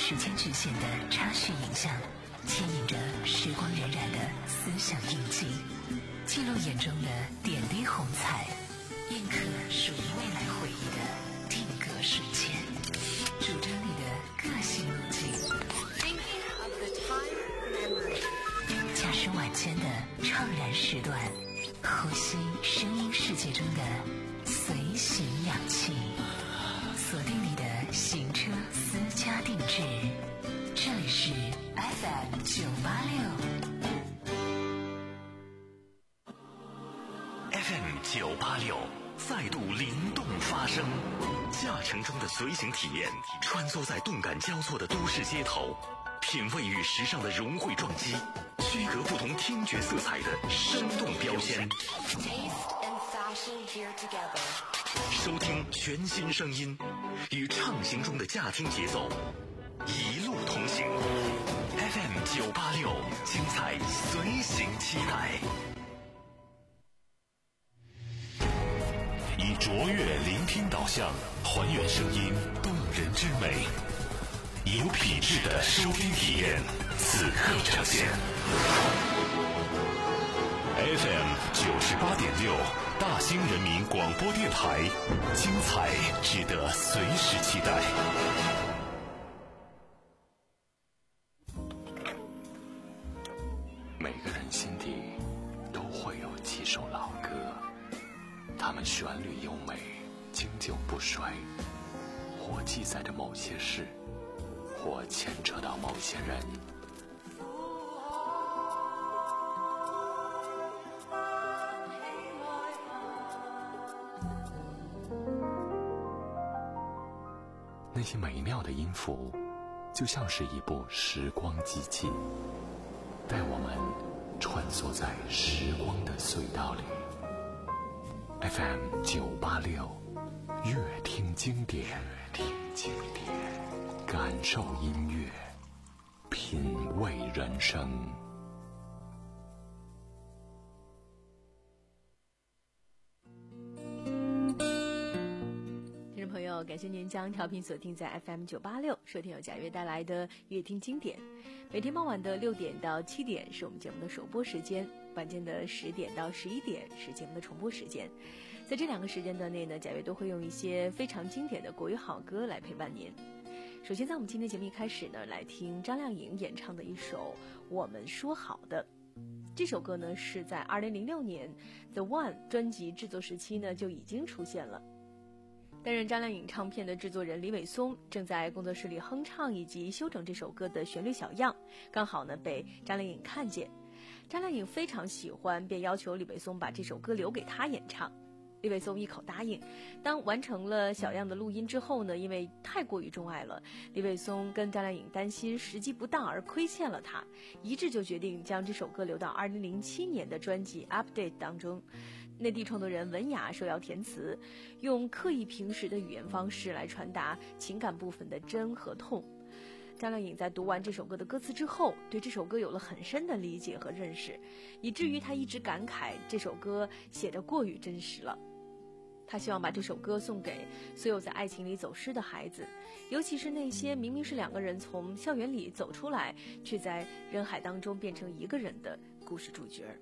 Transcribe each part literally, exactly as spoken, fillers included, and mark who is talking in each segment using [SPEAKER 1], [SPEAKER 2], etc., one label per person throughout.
[SPEAKER 1] 时间局限的插叙影像，牵引着时光荏苒的思想印记，记录眼中的点滴红彩，印刻属于未来回忆的定格瞬间，主张你的个性路径，驾驶晚间的怅然时段，呼吸声音世界中的随行氧气，锁定你的行车私家定制，这里是 F M 九八六
[SPEAKER 2] F M 九八六再度灵动发声，驾乘中的随行体验，穿梭在动感交错的都市街头，品味与时尚的融汇撞击，区隔不同听觉色彩的生动标签，收听全新声音，与畅行中的驾听节奏一路同行。 F M 九八六，精彩随行期待。以卓越聆听导向，还原声音动人之美，以有品质的收听体验，此刻呈现。F M 九十八点六，大兴人民广播电台，精彩值得随时期待。
[SPEAKER 3] 每个人心底都会有几首老歌，它们旋律优美，经久不衰，或记载着某些事，或牵扯到某些人。那些美妙的音符，就像是一部时光机器，带我们穿梭在时光的隧道里。F M 九八六，乐听经典，乐听经典，感受音乐，品味人生。
[SPEAKER 4] 听众朋友，感谢您将调频锁定在 F M 九八六，收听由贾悦带来的乐听经典。每天傍晚的六点到七点是我们节目的首播时间，晚间的十点到十一点是节目的重播时间。在这两个时间段内呢，贾悦都会用一些非常经典的国语好歌来陪伴您。首先在我们今天节目一开始呢，来听张靓颖演唱的一首《我们说好的》。这首歌呢是在二零零六年 The One 专辑制作时期呢就已经出现了。担任张靓颖唱片的制作人李伟松正在工作室里哼唱以及修整这首歌的旋律小样，刚好呢被张靓颖看见。张靓颖非常喜欢，便要求李伟松把这首歌留给他演唱。李伟松一口答应。当完成了小样的录音之后呢，因为太过于钟爱了，李伟松跟张靓颖担心时机不当而亏欠了他，一致就决定将这首歌留到二零零七年的专辑 Update 当中。内地创作人文雅受邀填词，用刻意平实的语言方式来传达情感部分的真和痛。张靓颖在读完这首歌的歌词之后，对这首歌有了很深的理解和认识，以至于她一直感慨这首歌写得过于真实了。她希望把这首歌送给所有在爱情里走失的孩子，尤其是那些明明是两个人从校园里走出来，却在人海当中变成一个人的故事主角。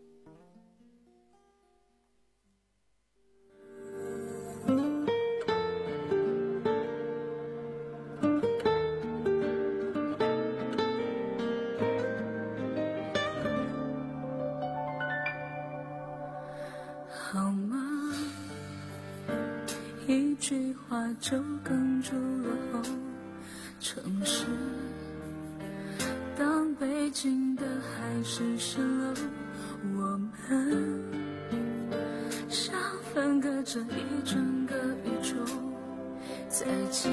[SPEAKER 5] 一句话就哽住了喉，城市当北京的海市蜃楼，我们像分隔着一整个宇宙，再见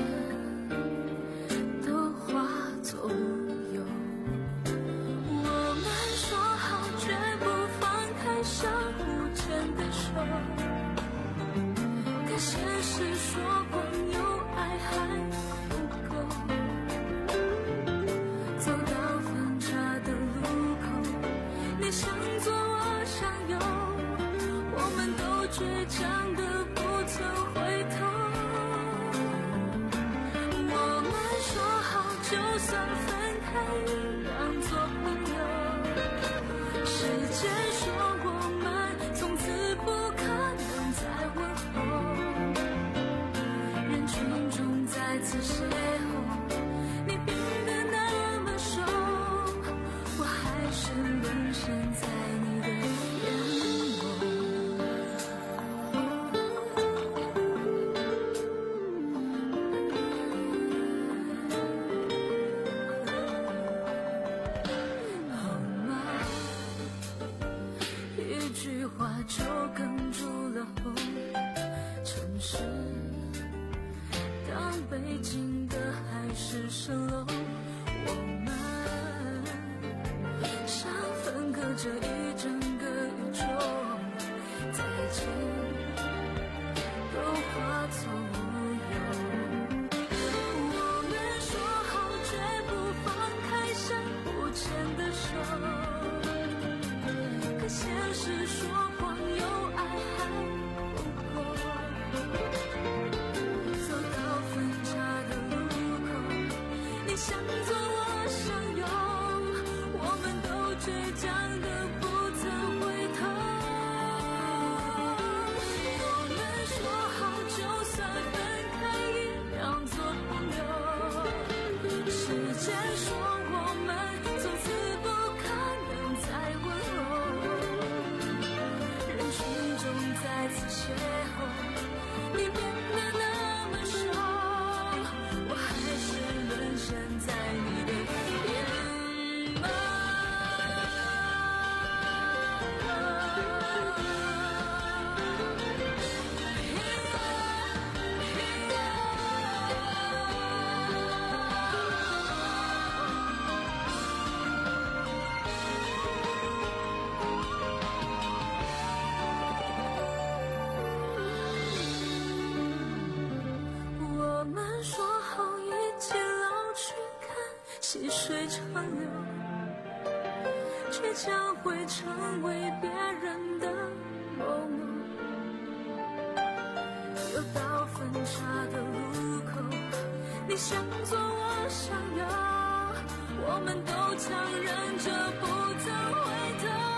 [SPEAKER 5] 都化作乌有。我们说好绝不放开相互牵的手，现实说光有爱还不够，走到分岔的路口，你想左我想右，我们都倔强的不曾回头。 算分开一样做朋友。时间说我们从此不可能再问候，人群中再次邂逅，你变得那么瘦，我还是沦陷在你的眼眸。好吗？一句话就哽住了喉。城市当北京的海市蜃楼，我们像分隔着一整个宇宙，再见都化作乌有。我们说好绝不放开相互牵的手，可现实说光有爱还不够。走到分岔的路口，你向左我向右，我们都倔强的不曾回头。我们说好就算分开一样做朋友，时间说我们从此不可能再问候，人群中再次邂逅，你变得那么瘦，我还是沦陷在你的眼眸。我们说好一起老去，看细水长流，却将会成为别人的某某。又到分岔的路口，你向左我向右，我们都强忍着不曾回头。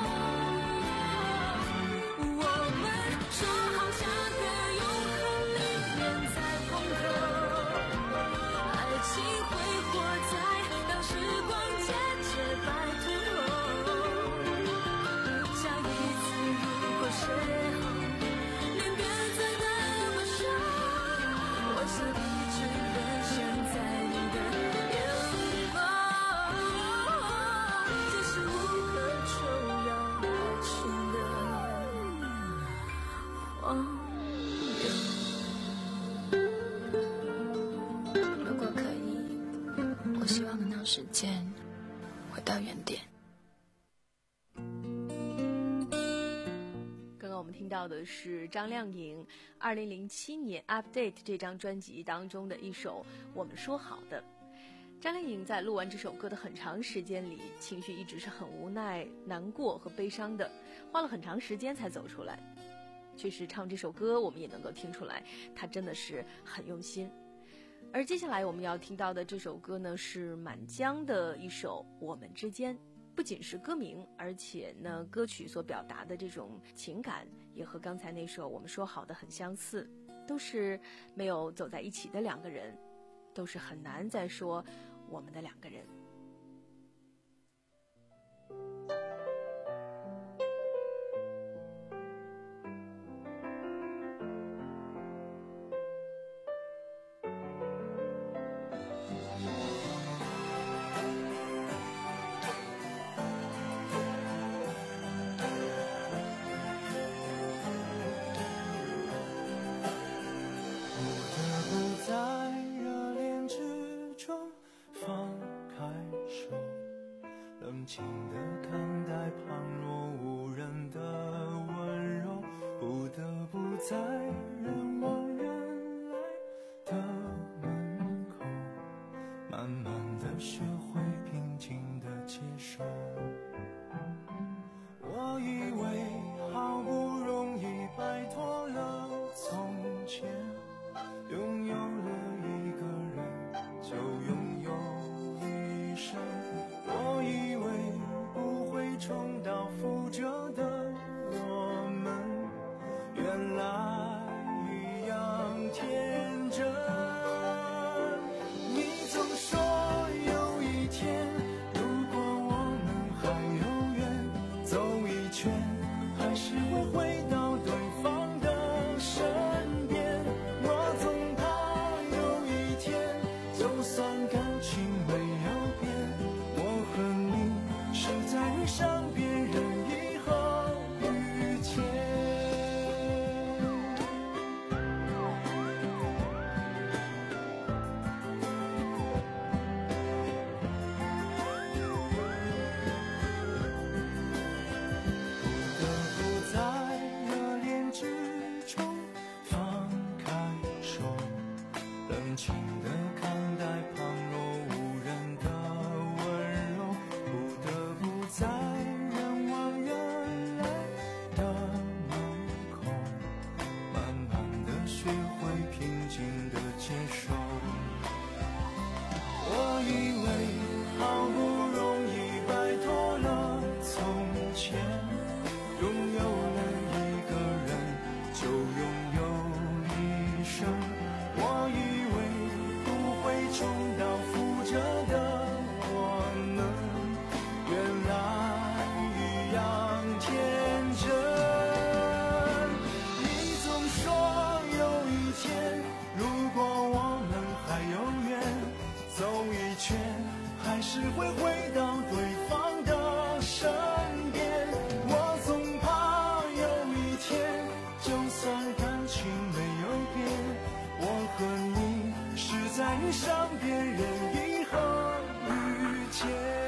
[SPEAKER 5] 我们说好下个永恒里面再碰头，爱情挥霍在当时光渐渐白头后，下一次如果邂逅，你变得那么瘦，我想一直沦陷在你的眼眸，这是无可救药爱情的荒谬。
[SPEAKER 6] 如果可以，我希望能让时间回到原点。
[SPEAKER 4] 刚刚我们听到的是张靓颖二零零七年 Update 这张专辑当中的一首我们说好的。张靓颖在录完这首歌的很长时间里，情绪一直是很无奈、难过和悲伤的，花了很长时间才走出来。确实唱这首歌我们也能够听出来，她真的是很用心。而接下来我们要听到的这首歌呢，是满江的一首《我们之间》，不仅是歌名，而且呢，歌曲所表达的这种情感也和刚才那首我们说好的很相似，都是没有走在一起的两个人，都是很难再说我们的两个人。
[SPEAKER 7] 在热恋之中放开如果我们还有缘，走一圈还是会回到对方的身边。我总怕有一天，就算感情没有变，我和你是在遇上别人以后遇见。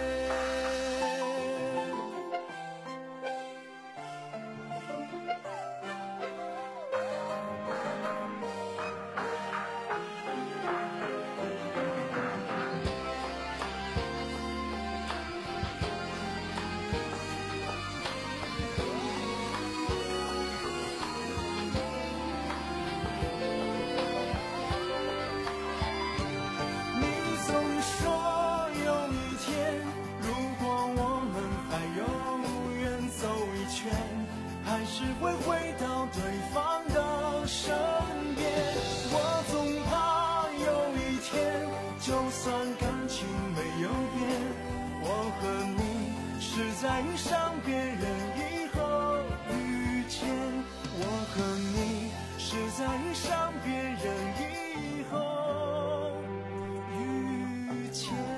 [SPEAKER 7] 还是会回到对方的身边。我总怕有一天，就算感情没有变，我和你是在遇上别人以后遇见。我和你是在遇上别人以后遇见。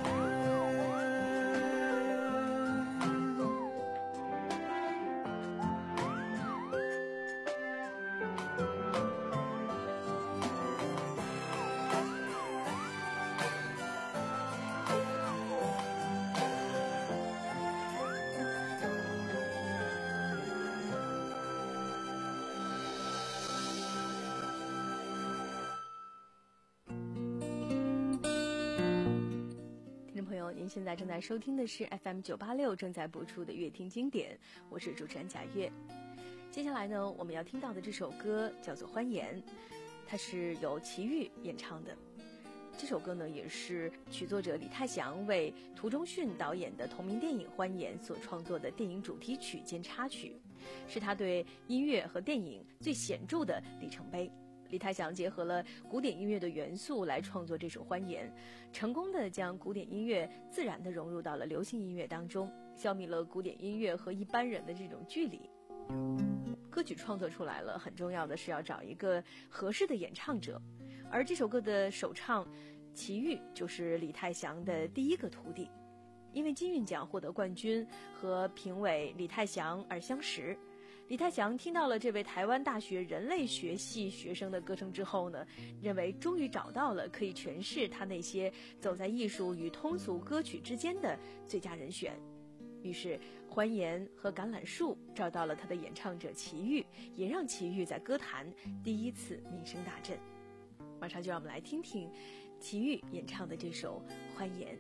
[SPEAKER 4] 您现在正在收听的是 F M 九八六 正在播出的乐听经典，我是主持人贾月。接下来呢，我们要听到的这首歌叫做《欢颜》，它是由齐豫演唱的。这首歌呢，也是曲作者李泰祥为涂中训导演的同名电影《欢颜》所创作的电影主题曲兼插曲，是他对音乐和电影最显著的里程碑。李泰祥结合了古典音乐的元素来创作这首《欢颜》，成功的将古典音乐自然地融入到了流行音乐当中，消弭了古典音乐和一般人的这种距离。歌曲创作出来了，很重要的是要找一个合适的演唱者，而这首歌的首唱齐豫就是李泰祥的第一个徒弟，因为金韵奖获得冠军和评委李泰祥而相识。李泰祥听到了这位台湾大学人类学系学生的歌声之后呢，认为终于找到了可以诠释他那些走在艺术与通俗歌曲之间的最佳人选。于是欢颜和橄榄树找到了他的演唱者齐豫，也让齐豫在歌坛第一次名声大振。马上就让我们来听听齐豫演唱的这首《欢颜》。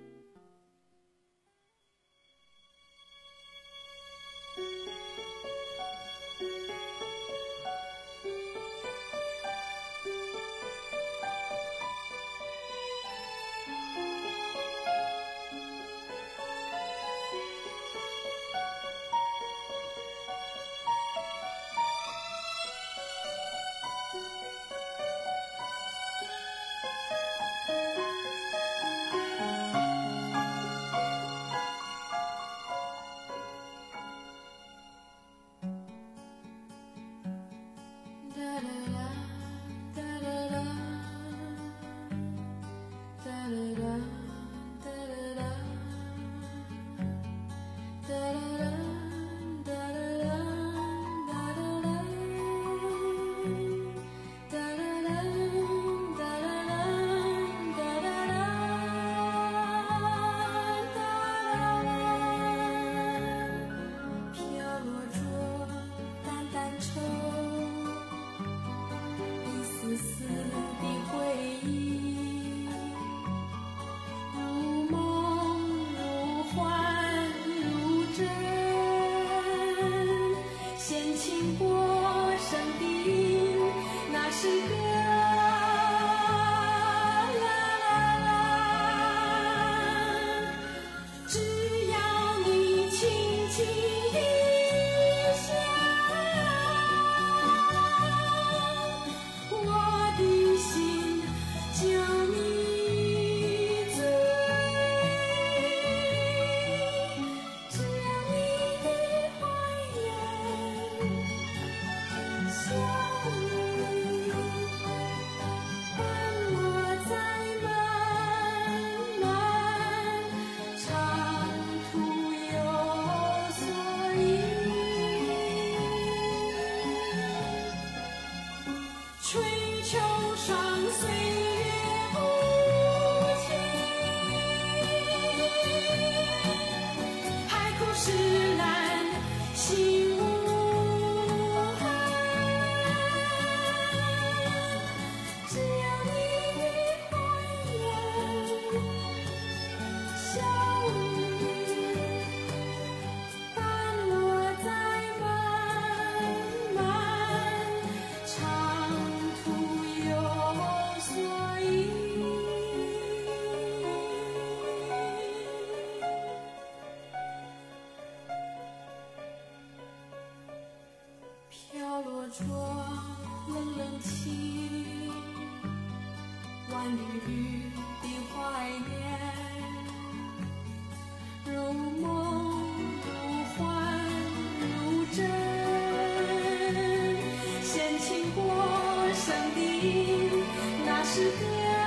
[SPEAKER 5] 是歌。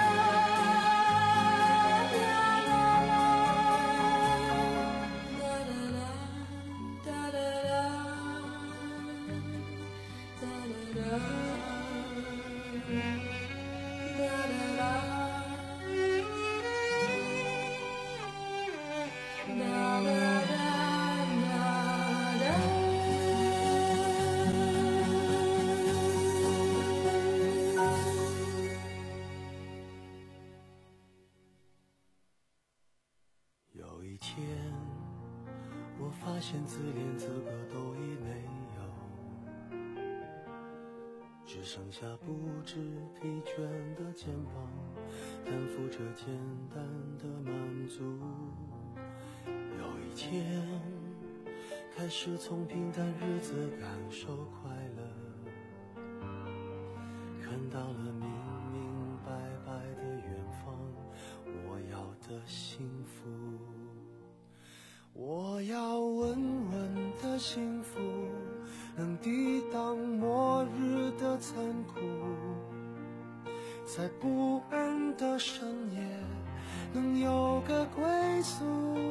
[SPEAKER 7] 有一天，我发现自恋资格都已没有，只剩下不知疲倦的肩膀，担负着简单的满足。有一天，开始从平淡日子感受快乐，看到了明明白白的远方，我要的幸福。我要稳稳的幸福，能抵挡末日的残酷，在不安的深夜能有个归宿。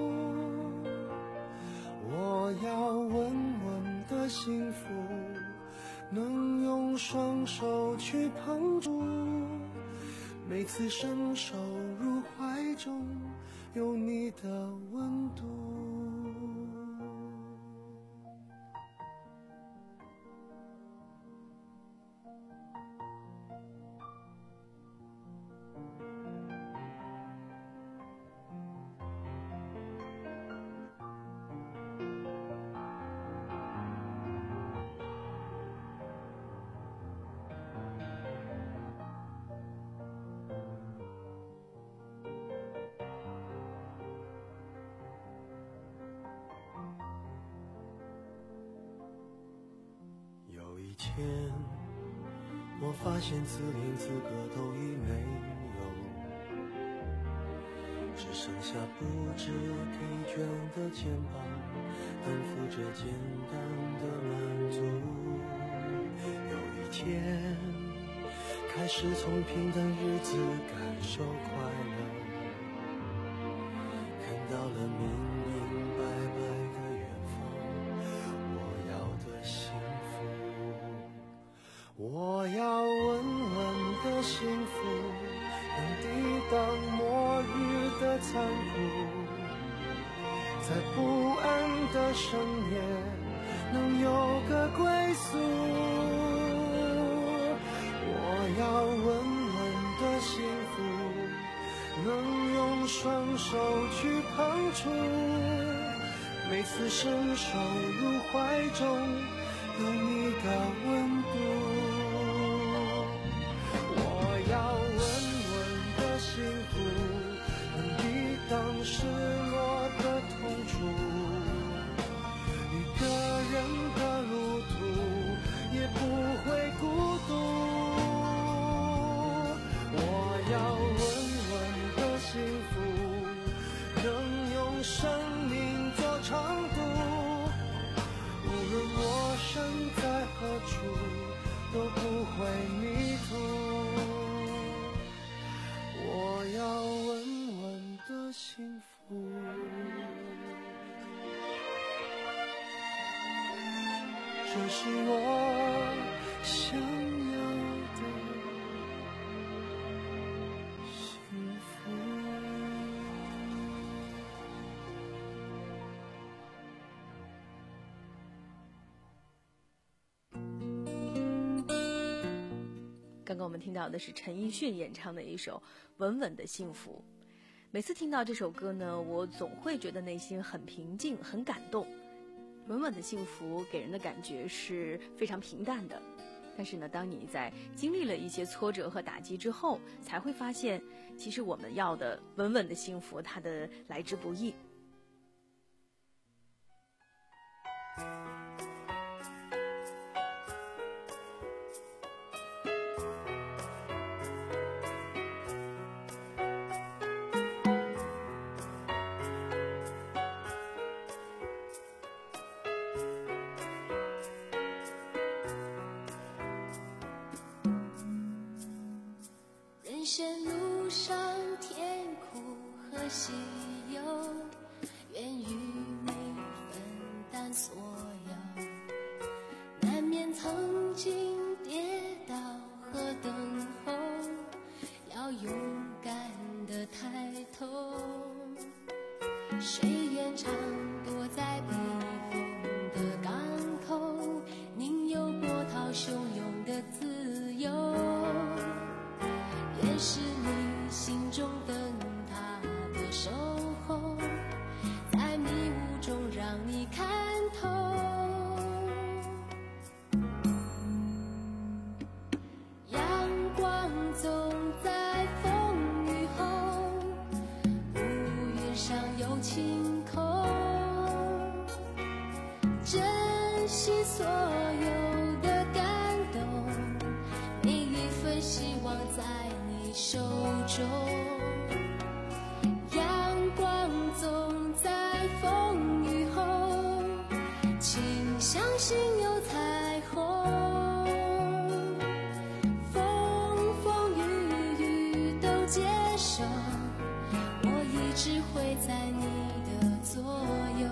[SPEAKER 7] 我要稳稳的幸福，能用双手去碰触，每次伸手入怀中有你的温度。天，我发现自恋资格都已没有，只剩下不知疲倦的肩膀，担负着简单的满足。有一天，开始从平淡日子感受快乐，看到了明明白白的远方，我要的幸福。我要稳稳的幸福，能抵挡末日的残酷，在不安的深夜能有个归宿。我要稳稳的幸福，能用双手去碰触，每次伸手入怀中有你的温度。我要稳稳的幸福，能抵挡失落的痛楚，一个人的路途也不会孤独。我要稳稳的幸福，能用生命做长度，无论我身在何处都不会迷途。我要稳稳的幸福，这是我想要的幸福。
[SPEAKER 4] 刚刚我们听到的是陈奕迅演唱的一首《稳稳的幸福》。每次听到这首歌呢，我总会觉得内心很平静，很感动。稳稳的幸福给人的感觉是非常平淡的，但是呢，当你在经历了一些挫折和打击之后，才会发现，其实我们要的稳稳的幸福，它的来之不易。
[SPEAKER 5] 生路上甜苦和喜忧，愿与你分担所有，难免曾经跌倒和等候，要勇敢地抬头。谁愿常躲在避风的港口，宁有波涛汹涌的自由。也是你心中灯塔的守候，在迷雾中让你看透。阳光总在风雨后，乌云上有晴空，珍惜所有的感动，每一份希望在你手中。阳光总在风雨后，请相信有彩虹。风风雨雨都接受，我一直会在你的左右。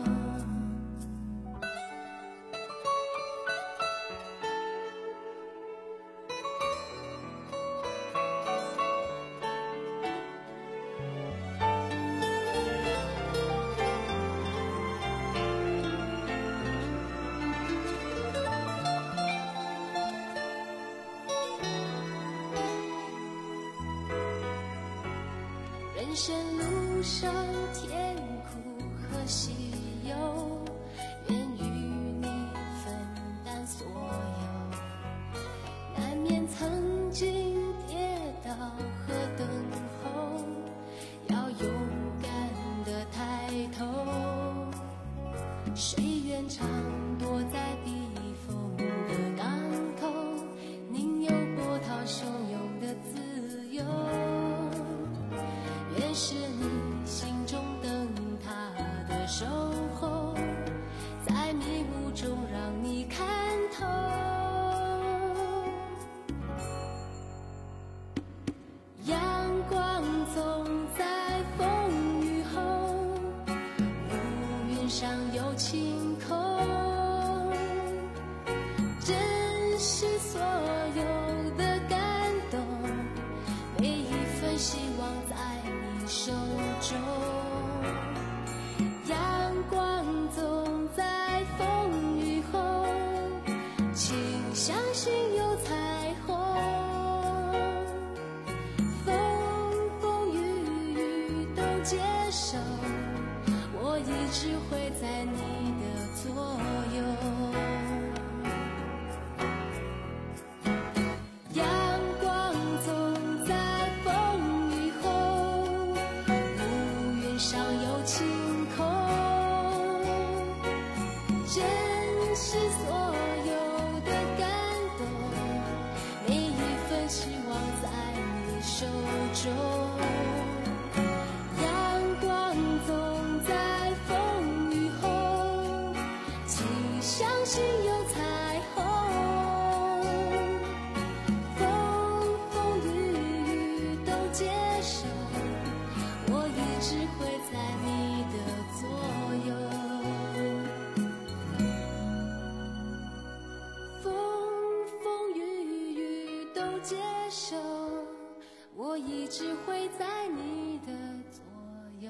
[SPEAKER 5] 人生路上甜苦和喜忧，愿与你分担所有，难免曾经跌倒和等候，要勇敢地抬头。谁愿常躲在避风的港口，宁有波涛汹涌的自由。越是你心中灯塔的守候，在迷雾中让你看透。阳光总在风雨后，乌云上有晴空，珍惜所有的感动，每一份希望在手中。阳光总在风雨后，请相信有彩虹。风风雨雨都接受，我一直会在你的左右。阳光总在风雨后，上有晴空，珍惜所有的感动，每一份希望在你手中。阳光总在风雨后，请相信有彩虹。风风雨雨都接受，我一直会在你的左右。风风雨雨都接受，我一直会在你的左右。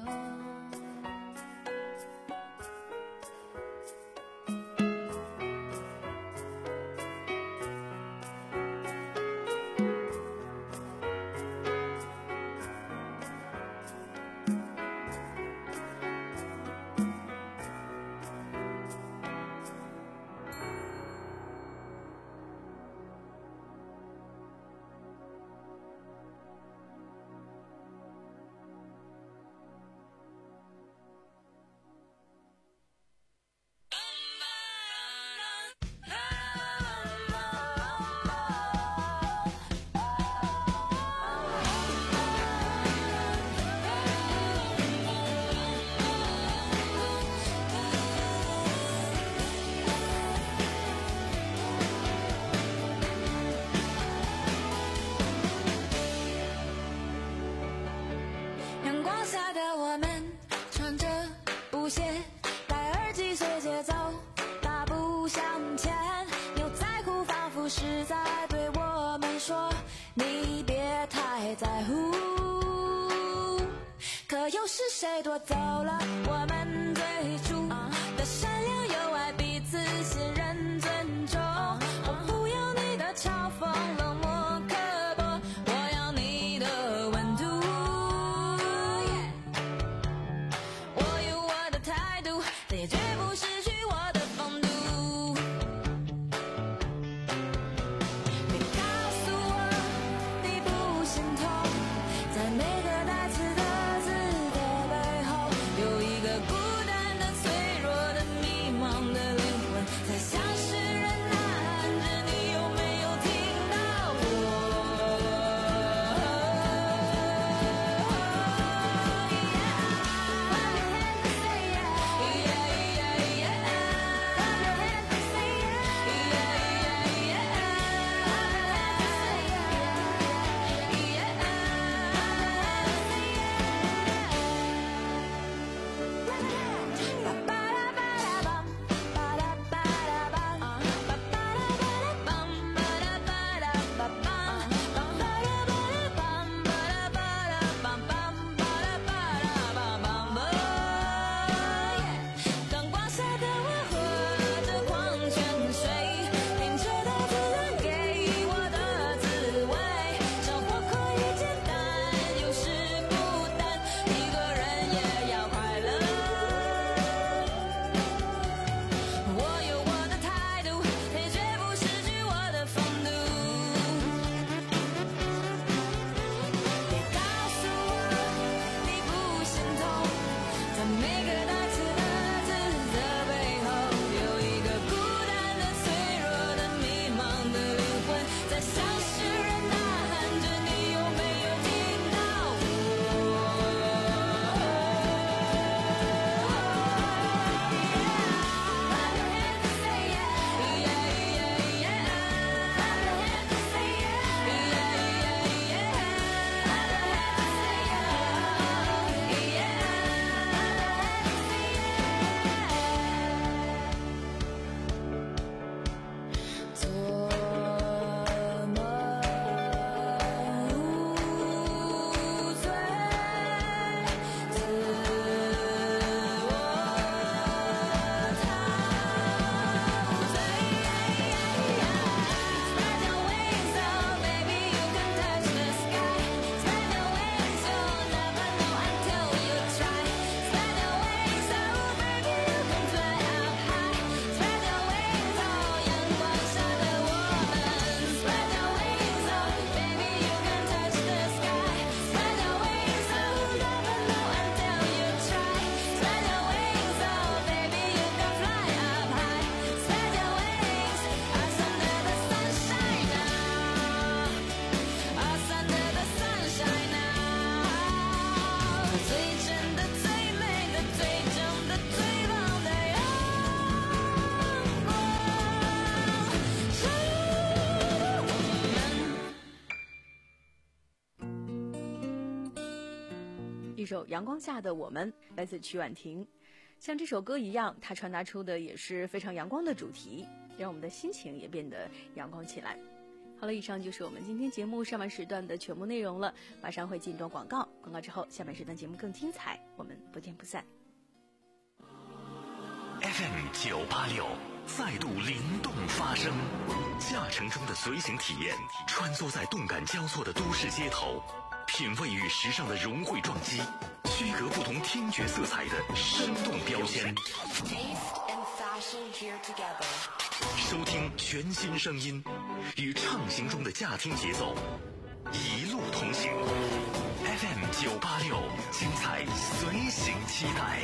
[SPEAKER 5] 你别太在乎。可又是谁夺走了我们最初的善良友爱，彼此信任尊重。我不要你的嘲讽冷漠刻薄，我要你的温度。我有我的态度，但也绝不失去我的风度。别告诉我你不心痛，在每个带刺的字的背后，有一个孤单的脆弱的迷茫的灵魂，在向世人呐喊着，你有没有听到灯光下的我喝着矿泉水，听着大自然给我的滋味。生活可以简单，有时孤单，一个人也要快乐。我有我的态度，也绝不失去我的风度。别告诉我你不心痛，在每个带刺的字的背后，有一个孤单的脆弱的迷茫的灵魂，在向世人呐喊着，你有没有听到做梦无罪，自我陶醉。Spread your wings, oh baby, you can touch the sky. Spread your wings, you'll never know until you try. Spread your wings, oh baby, you can fly up high. Spread your wings, oh 阳光下的我们。Spread your wings, oh baby, you can touch the sky. Spread your wings, you'll never know until you try. Spread your wings, oh baby, you can fly up high. Spread your wings, us under the sunshine now. Us under the sunshine now. 最真的、最美的、最正的、最棒的阳光，照我们。
[SPEAKER 4] 一首《阳光下的我们》来自曲婉婷，像这首歌一样，它传达出的也是非常阳光的主题，让我们的心情也变得阳光起来。好了，以上就是我们今天节目上半时段的全部内容了，马上会进一段广告，广告之后下半时段节目更精彩，我们不见不散。
[SPEAKER 2] F M 九八六再度灵动发声，驾乘中的随行体验，穿梭在动感交错的都市街头，品味与时尚的融汇撞击，区隔不同听觉色彩的生动标签。收听全新声音，与畅行中的驾听节奏，一路同行。F M 九八六，精彩随行期待。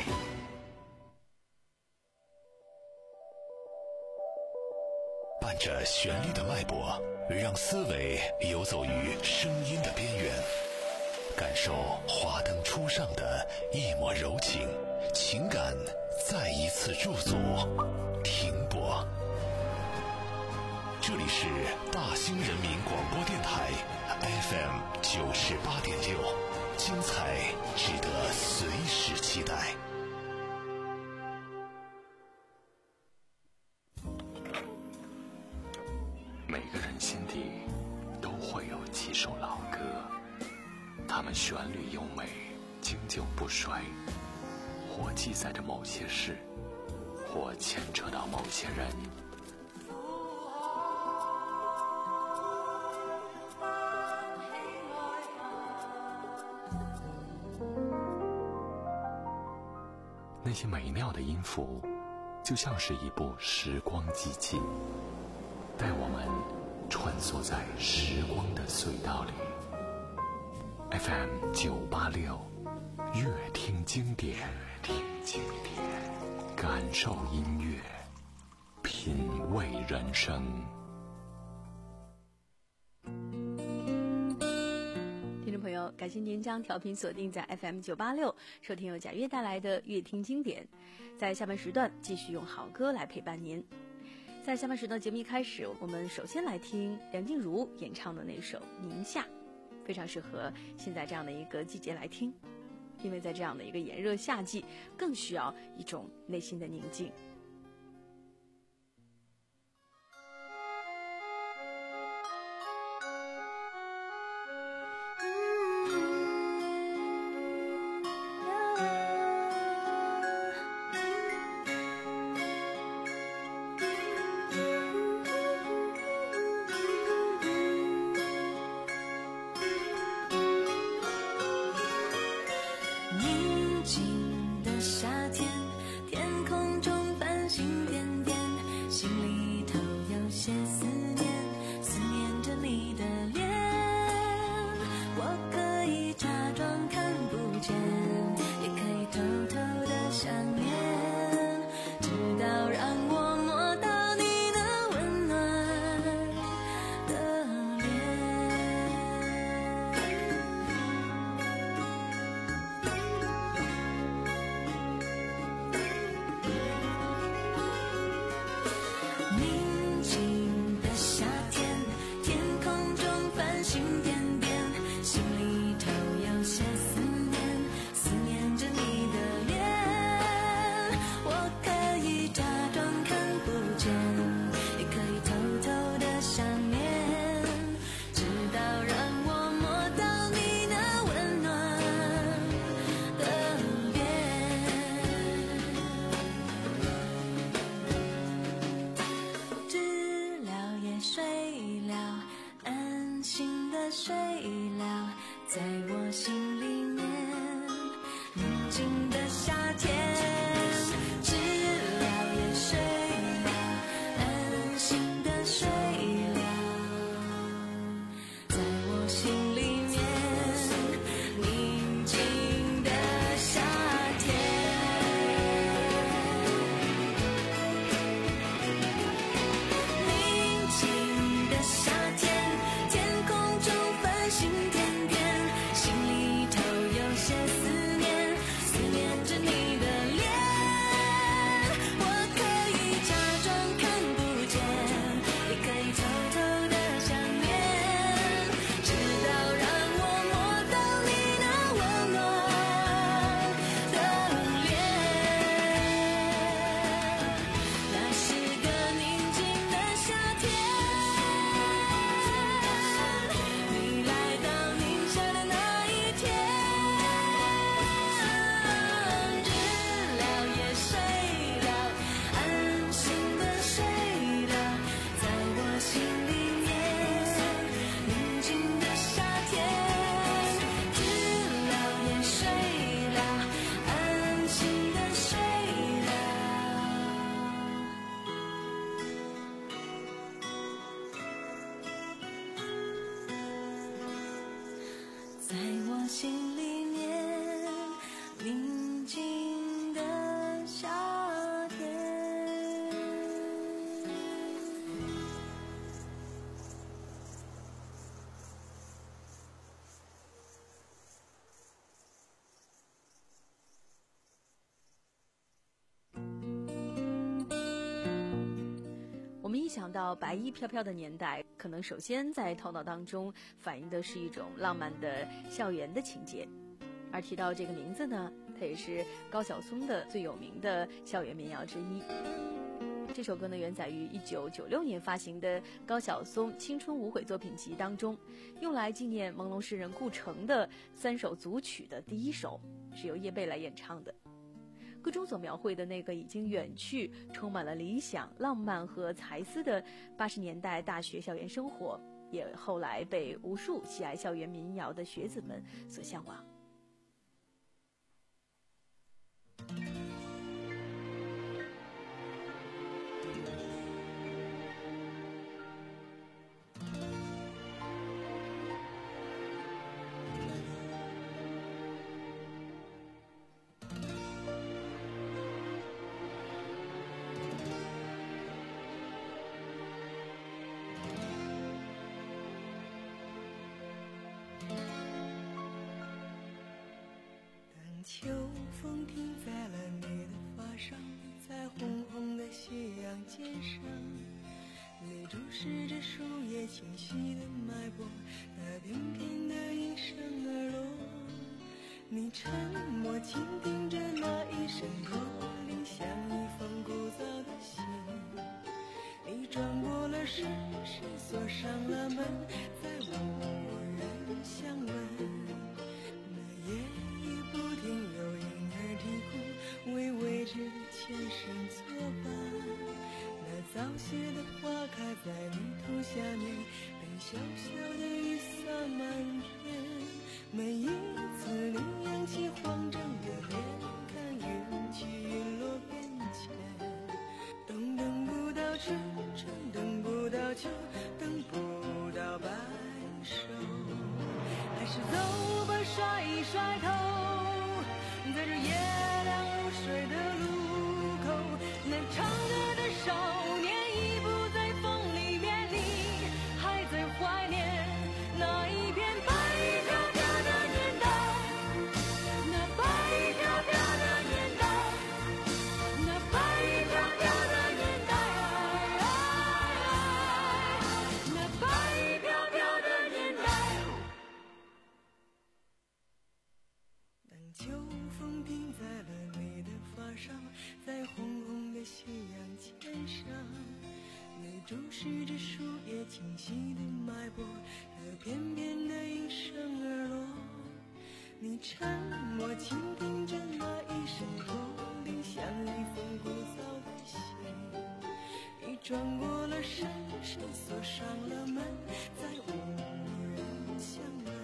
[SPEAKER 3] 伴着旋律的脉搏，让思维游走于声音的边缘，感受华灯初上的一抹柔情，情感再一次驻足停泊。这里是大兴人民广播电台 F M 九十八点六，精彩值得随时期待。 每个人心底都会有其实首老歌，它们旋律优美，经久不衰，或记载着某些事，或牵扯到某些人。那些美妙的音符，就像是一部时光机器，带我们穿梭在时光的隧道里。F M 九八六，乐听经典，听经典，感受音乐，品味人生。
[SPEAKER 4] 听众朋友，感谢您将调频锁定在 F M 九八六，收听由贾越带来的乐听经典。在下半时段继续用好歌来陪伴您。在下半时段节目一开始，我们首先来听梁静茹演唱的那首《宁夏》，非常适合现在这样的一个季节来听，因为在这样的一个炎热夏季，更需要一种内心的宁静。
[SPEAKER 5] 宁静的夏天，天空中繁星点点，心里头有些思念，思念着你的脸。我可以假装看不见，也可以偷偷的想念，直到让我摸到你的温暖的宁静的夏天，天空中繁星点点，心里头有些思念，思念着你的脸。我可以假装看不见，也可以偷偷的想念，直到让我摸到你那温暖的脸。知了也睡了，安心的睡了，在我心里面。宁静的夏天，知了也睡了，安心的睡了，在我心里面。宁静的夏天。宁静的夏天，天空中繁星点点，心里头有些思念，思念着你的脸。我可以假装看不见，也可以偷偷的想念，直到让我摸到你那温暖的脸。那是个宁静的夏天，你来到宁夏的那一天。知了也睡了，安心的睡了，在我心里面。宁静的夏天，知了也睡了，安心的睡了，在我心里面。宁静的夏天。
[SPEAKER 4] 我们一想到白衣飘飘的年代，可能首先在头脑当中反映的是一种浪漫的校园的情节。而提到这个名字呢，它也是高晓松的最有名的校园民谣之一。 这首歌呢原载于一九九六年发行的高晓松青春无悔作品集当中，用来纪念朦胧诗人顾城的三首组曲的第一首，是由叶蓓来演唱的。歌中所描绘的那个已经远去、充满了理想、浪漫和才思的八十年代大学校园生活，也后来被无数喜爱校园民谣的学子们所向往。
[SPEAKER 7] 秋风停在了你的发上，在红红的夕阳肩上，你注视着树叶清晰的脉搏，那翩翩的应声而落。你沉默倾听着那一声驼铃，像一封古早的信。你转过了身，谁锁上了门，再无人相问。那夜微微着前身作伴，那早谢的花开在泥土下面，等小小的雨洒满天。每一次你扬起慌张的脸，看云起云落变迁，冬等不到春，春等不到秋，等不到白首，还是走吧，甩一甩头，在这夜亮水的路口，那唱歌的少年已不在风里面，你还在怀念那一片白飘飘的年代，那白飘飘的年代，那白飘飘的年代，那白飘飘的年代。当秋风停在了你的发上，在红红的夕阳肩上，你注视着树叶清晰的脉搏，和翩翩的应声而落。你沉默倾听着那一声驼铃，像一封古早的信。你转过了身，谁锁上了门，再无人相问。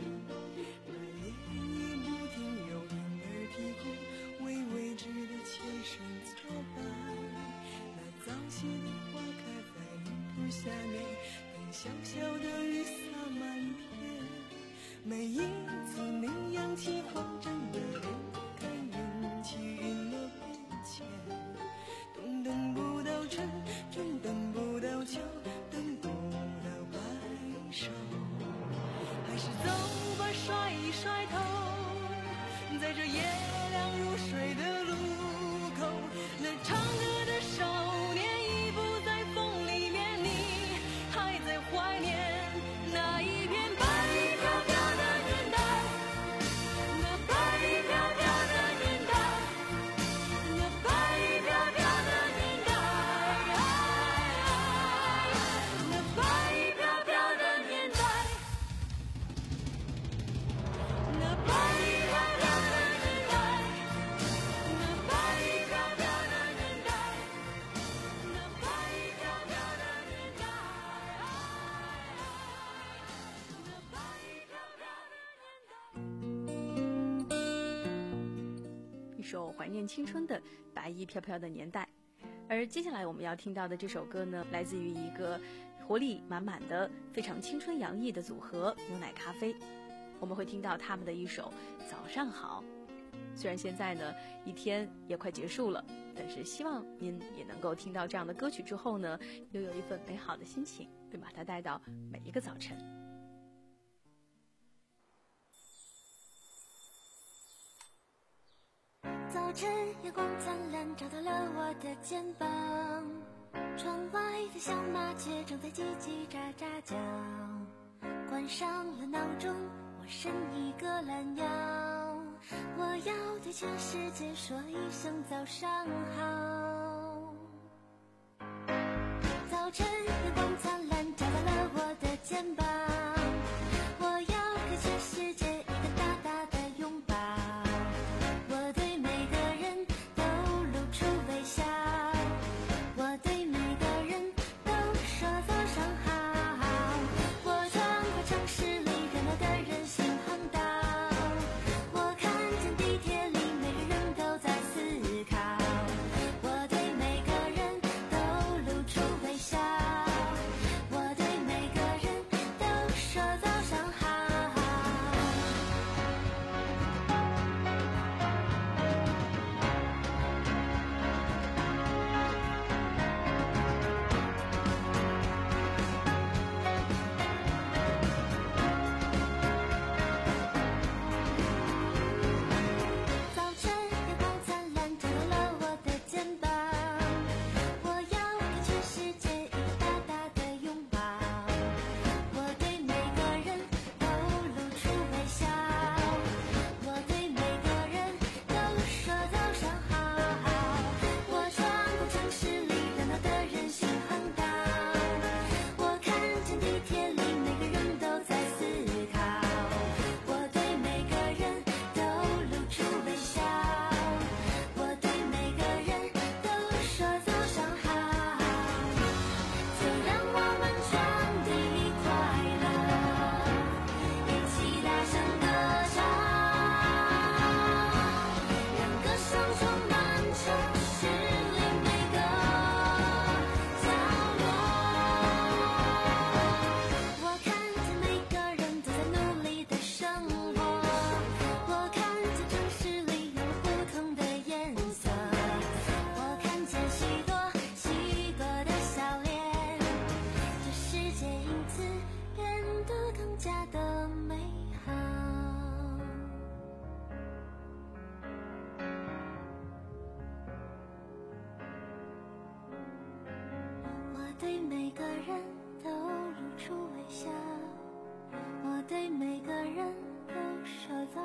[SPEAKER 7] 微微枝的前身作伴，那早谢的花开在泥土下面，等小小的雨洒满天。每一次你扬起慌张的脸，看云起云落变迁，冬等不到春，春等不到秋，等不到白首，还是走吧，甩一甩头，在这夜亮如水的路口，那唱歌的少年已不在风里面，你还在怀念那一片白飘飘的年代，那白飘飘的年代，那白飘飘的年代，那白飘飘的年代，那白飘飘的年代，那白飘飘的年代，那白飘飘的年代，那白飘飘的年代。
[SPEAKER 4] 一首怀念青春的白衣飘飘的年代。而接下来我们要听到的这首歌呢，来自于一个活力满满的非常青春洋溢的组合牛奶咖啡。我们会听到他们的一首早上好。虽然现在呢一天也快结束了，但是希望您也能够听到这样的歌曲之后呢，又有一份美好的心情，并把它带到每一个早晨。
[SPEAKER 5] 早晨阳光灿烂，照到了我的肩膀，窗外的小麻雀正在叽叽喳喳叫，关上了闹钟，我伸一个懒腰，我要对全世界说一声早上好。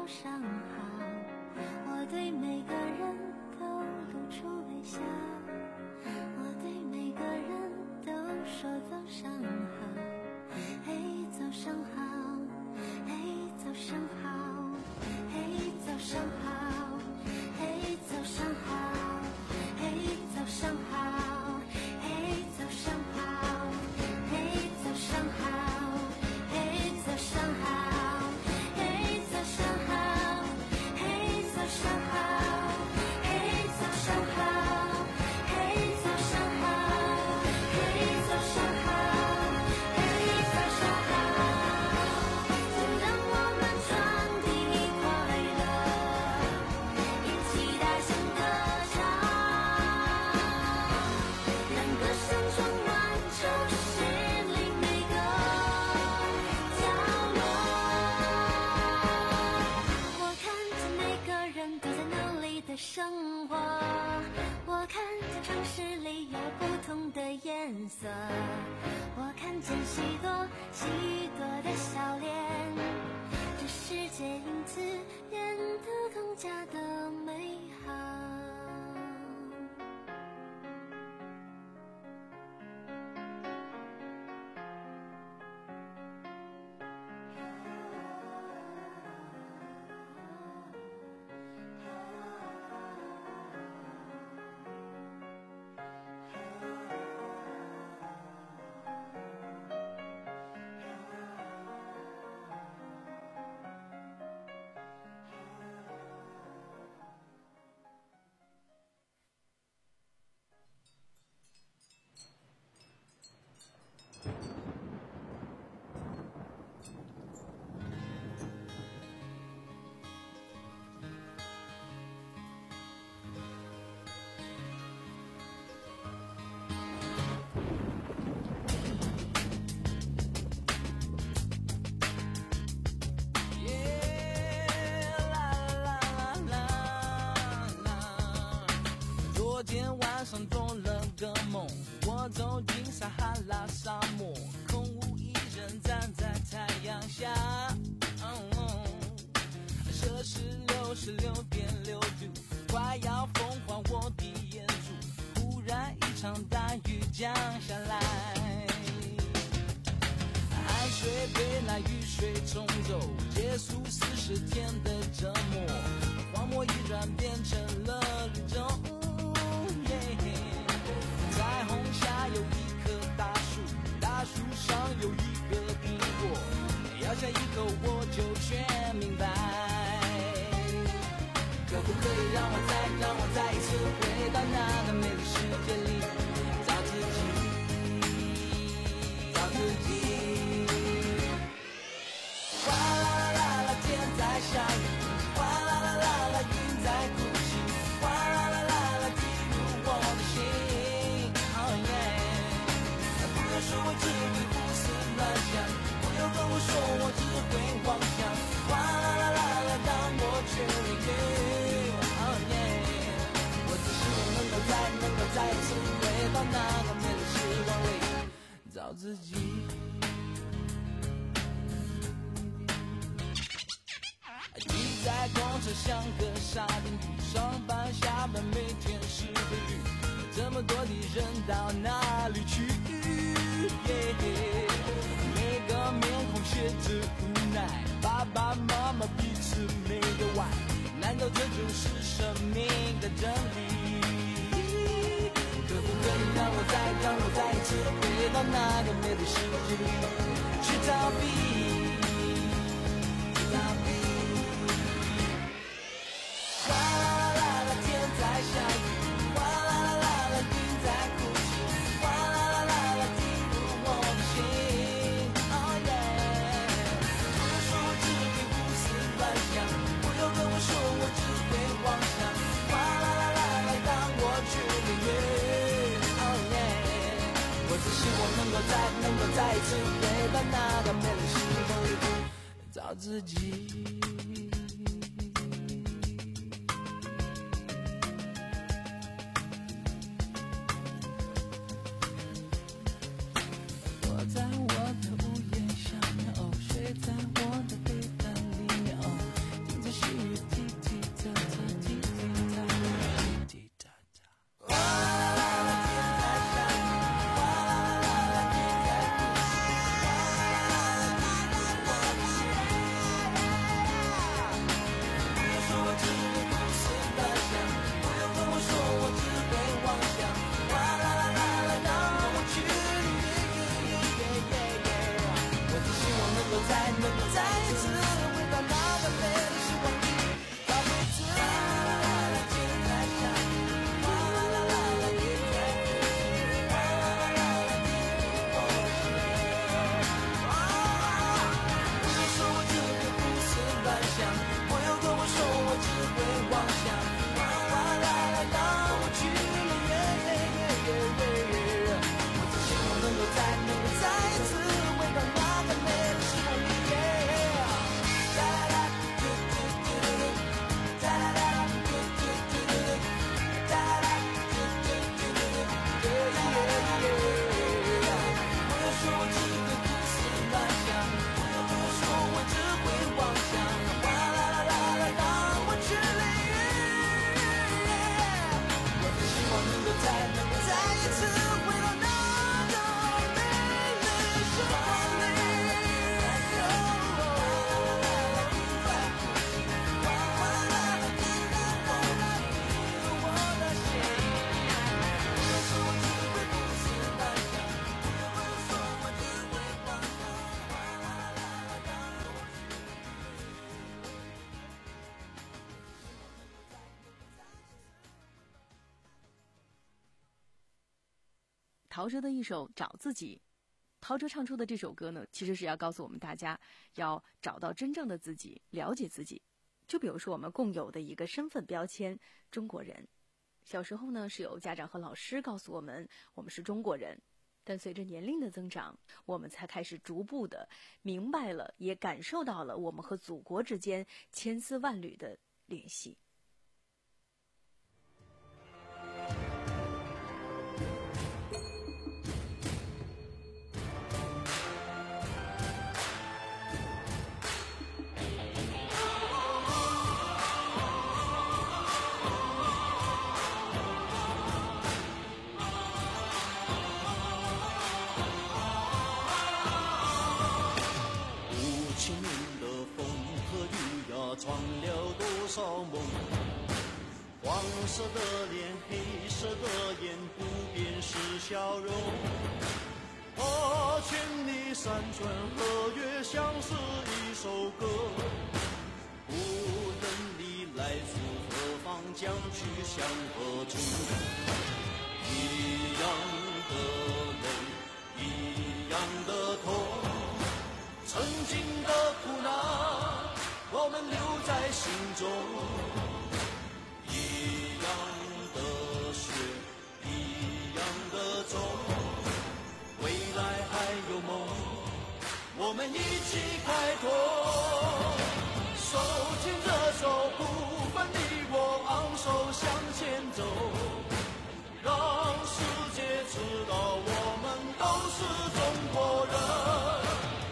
[SPEAKER 5] 上好，我对每个人都露出微笑，我对每个人都说早上好，嘿早上好，嘿早上好，嘿早上好，嘿早上好，嘿早上好，嘿早上好，嘿早上好，嘿早上好，嘿早上好，嘿早上好，嘿早上好，嘿早上好，嘿早上好，嘿早上好，就让我们传递快乐，一起大声歌唱，让歌声充满城市里每个角落。我看见每个人都在努力的生活，我看见城市里有不同的颜色，我看见许多许多的笑脸，这世界因此变得更加的美好。
[SPEAKER 8] 昨天晚上做了个梦，我走进撒哈拉沙漠，空无一人站在太阳下，嗯、摄氏六十六点六度，快要风化我的眼珠，忽然一场大雨降下来，海水被那雨水冲走，结束四十天的折磨，荒漠一转变成了绿洲。彩虹下有一棵大树，大树上有一个苹果，咬下一口我就全明白。可不可以让我再让我再一次回到那个美丽世界里，找自己，找自己。哗啦啦啦啦，天在下雨，哗啦啦啦啦，云在哭泣，哗啦啦啦啦，进入我的心。说我只会胡思乱想，不要跟我说我只会妄想，哗啦啦啦啦，当我去淋雨，哦耶！我只希望能够再能够再一次回到那个美丽时光里，找自己。挤在公车像个沙丁鱼，上班下班每天是规律，这么多的人到哪里去？每个面孔写着无奈，爸爸妈妈彼此没有爱，难道这就是生命的真理？可不可以让我再让我再一次回到那个美丽世界里，去逃避，逃避。哗啦啦啦，天在下雨，哗啦啦啦啦，云在哭泣，哗啦啦啦啦，进入我的心，哦耶！不要说我只会胡思乱想，不要跟我说我只会妄想，哗啦啦啦啦，当我去淋雨，哦耶！我只希望能够再能够再一次回到那个美丽时光里，找自己。在我的屋檐下面，哦，睡在我的被单里面，哦，听着
[SPEAKER 4] 陶喆的一首《找自己》，陶喆唱出的这首歌呢，其实是要告诉我们大家要找到真正的自己，了解自己。就比如说我们共有的一个身份标签——中国人。小时候呢，是由家长和老师告诉我们我们是中国人，但随着年龄的增长，我们才开始逐步的明白了，也感受到了我们和祖国之间千丝万缕的联系。
[SPEAKER 7] 闯了多少梦，黄色的脸，黑色的眼，不变是笑容。哦，千里山川河岳像是一首歌，无论你来自何方，将去向何处。一样的泪，一样的痛，曾经的苦难我们留在心中，一样的血，一样的种，未来还有梦，我们一起开拓。手牵着手，不分你我，昂首向前走，让世界知道我们都是中国人。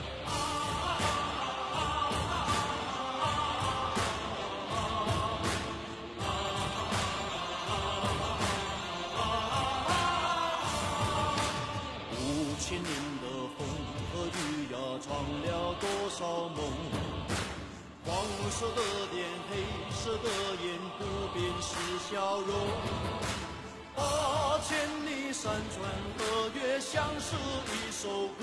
[SPEAKER 7] 千年的风和雨呀，闯了多少梦，黄色的脸，黑色的眼，不变是笑容。啊，千里山川河岳像是一首歌，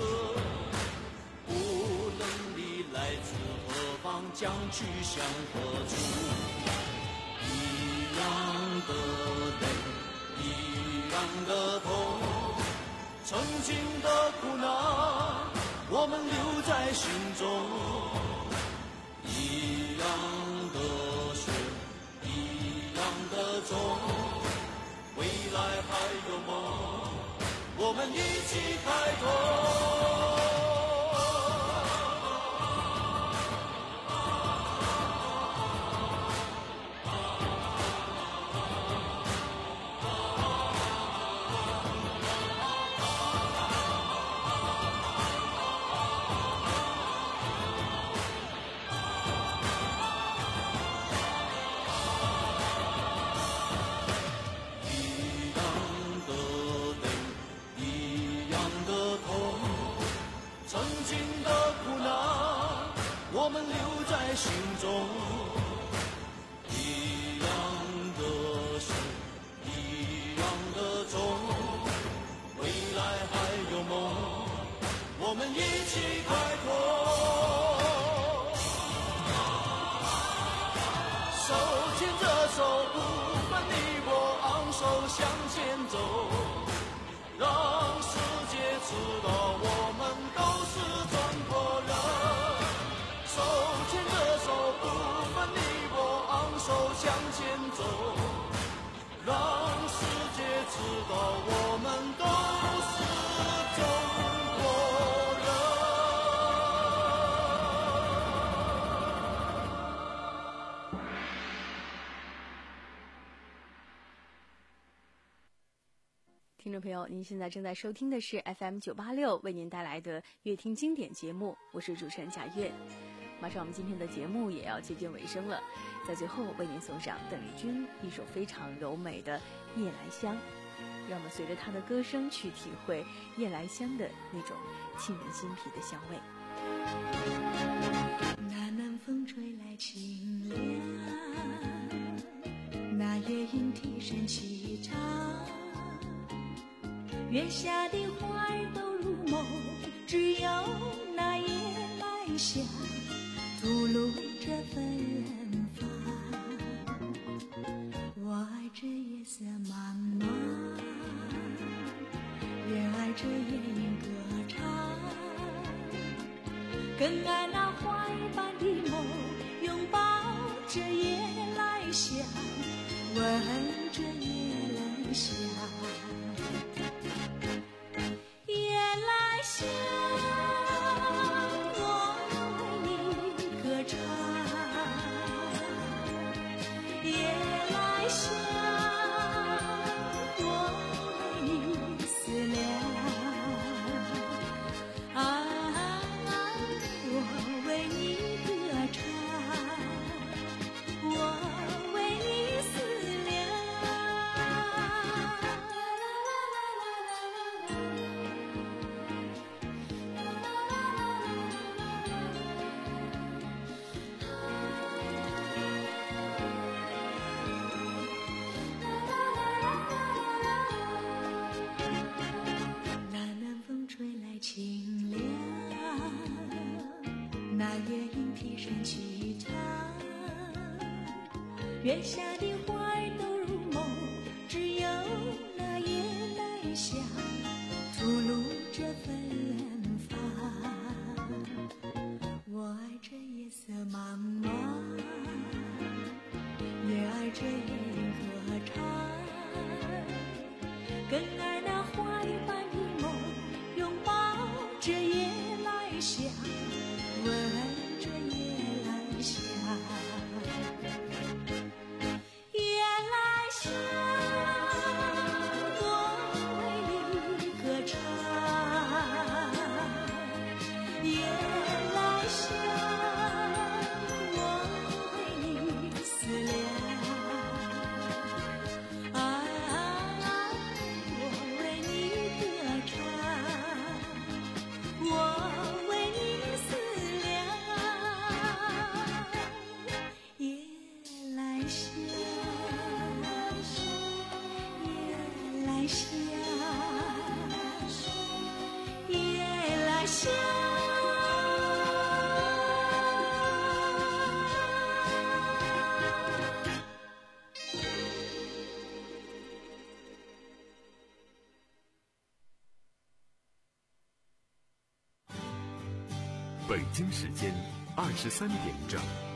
[SPEAKER 7] 无论你来自何方，将去向何处。一样的泪，一样的痛，曾经的苦难我们留在心中，一样的血，一样的种，未来还有梦，我们一起开拓。我们留在心中，一样的事，一样的种，未来还有梦，我们一起开拓。手牵着手，不分你我，昂首向前走，让世界知道我们都是中国人。手牵着手，不分你我，昂首向前走，让世界知道我们都是中国人。
[SPEAKER 4] 听众朋友，您现在正在收听的是 F M 九八六为您带来的乐听经典节目，我是主持人贾月。马上我们今天的节目也要接近尾声了，在最后为您送上邓丽君一首非常柔美的《夜来香》，让我们随着她的歌声去体会夜来香的那种沁人心脾的香味。
[SPEAKER 9] 那南风吹来清凉，那夜莺啼声齐唱，月下的花儿都入梦，只有那夜来香吐露着芬芳。我爱这夜色茫茫，月着夜莺歌唱，更爱那怀般的梦，拥抱着夜来香，闻着夜来香，夜来香，我为你歌唱，夜来香，我为你思量，啊，我为你歌唱，我为你思量。那南风吹来清凉，那夜莺啼声齐唱，月下的花都入梦，只有那夜来香吐露着芬芳。我爱这夜色茫茫，也爱这夜莺歌唱，更爱那怀般的梦，拥抱着夜来香，闻着夜来香，夜来香，我为你歌唱，夜来香，我为你思量，啊，我为你歌唱，我为你思量，夜来香，夜来香，夜来香。
[SPEAKER 3] 北京时间二十三点整。